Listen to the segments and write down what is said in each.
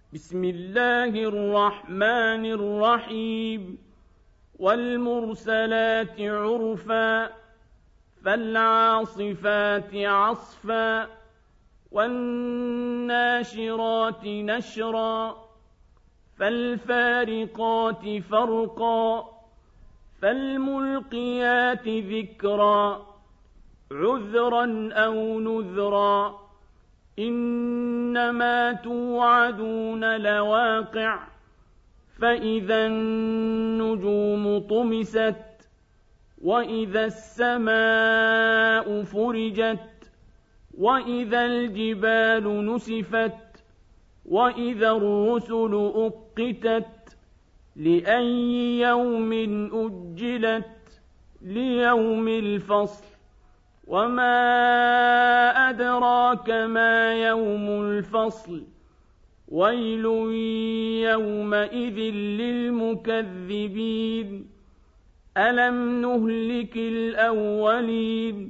بسم الله الرحمن الرحيم والمرسلات عرفا فالعاصفات عصفا والناشرات نشرا فالفارقات فرقا فالملقيات ذكرا عذرا أو نذرا إنما توعدون لواقع فإذا النجوم طمست وإذا السماء فرجت وإذا الجبال نسفت وإذا الرسل أقتت لأي يوم أجلت ليوم الفصل وما أدراك ما يوم الفصل ويل يومئذ للمكذبين ألم نهلك الأولين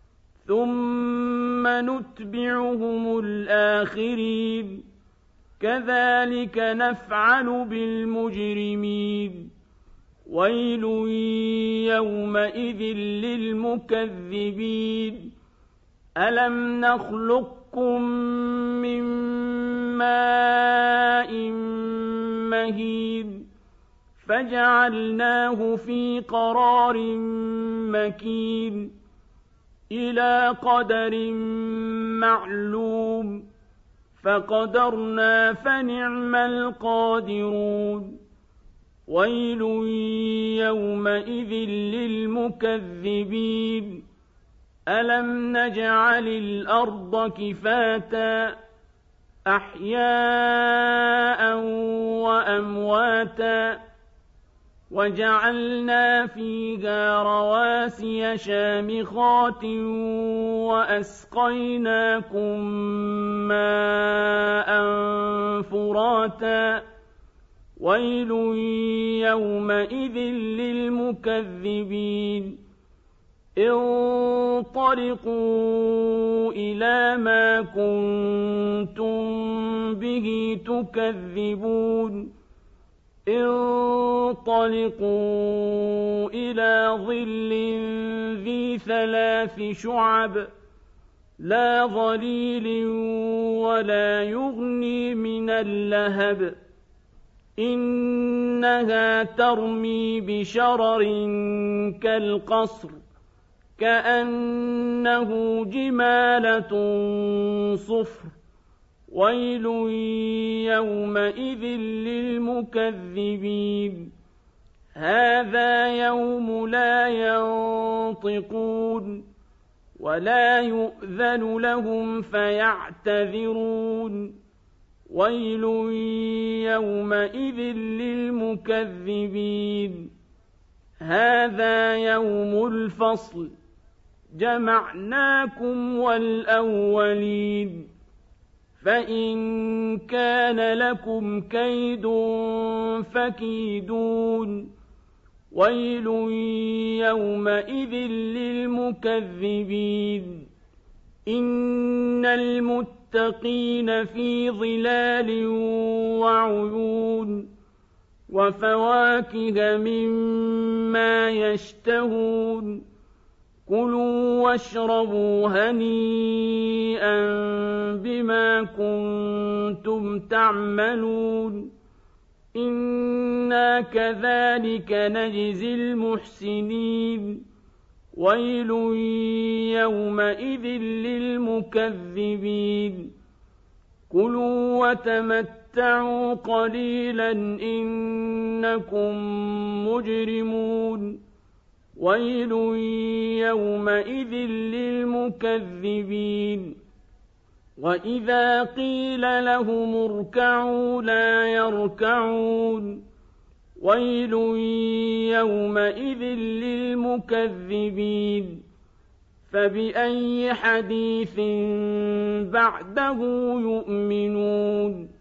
ثم نتبعهم الآخرين كذلك نفعل بالمجرمين ويل يومئذ للمكذبين ألم نخلقكم من ماء مهين فجعلناه في قرار مكين إلى قدر معلوم فقدرنا فنعم القادرون ويل يومئذ للمكذبين ألم نجعل الأرض كفاتا أحياء وأمواتا وجعلنا فيها رواسي شامخات وأسقيناكم ماء فراتا ويل يومئذ للمكذبين انطلقوا إلى ما كنتم به تكذبون انطلقوا إلى ظل ذي 3 شعب لا ظليل ولا يغني من اللهب إنها ترمي بشرر كالقصر كأنه جمالة صفر ويل يومئذ للمكذبين هذا يوم لا ينطقون ولا يؤذن لهم فيعتذرون ويل يومئذ للمكذبين هذا يوم الفصل جمعناكم والأولين فإن كان لكم كيد فكيدون ويل يومئذ للمكذبين إن المتقين في ظلال وعيون وفواكه مما يشتهون كلوا واشربوا هنيئا بما كنتم تعملون إنا كذلك نجزي المحسنين ويل يومئذ للمكذبين كلوا وتمتعوا قليلا إنكم مجرمون ويل يومئذ للمكذبين وإذا قيل لهم اركعوا لا يركعون ويل يومئذ للمكذبين فبأي حديث بعده يؤمنون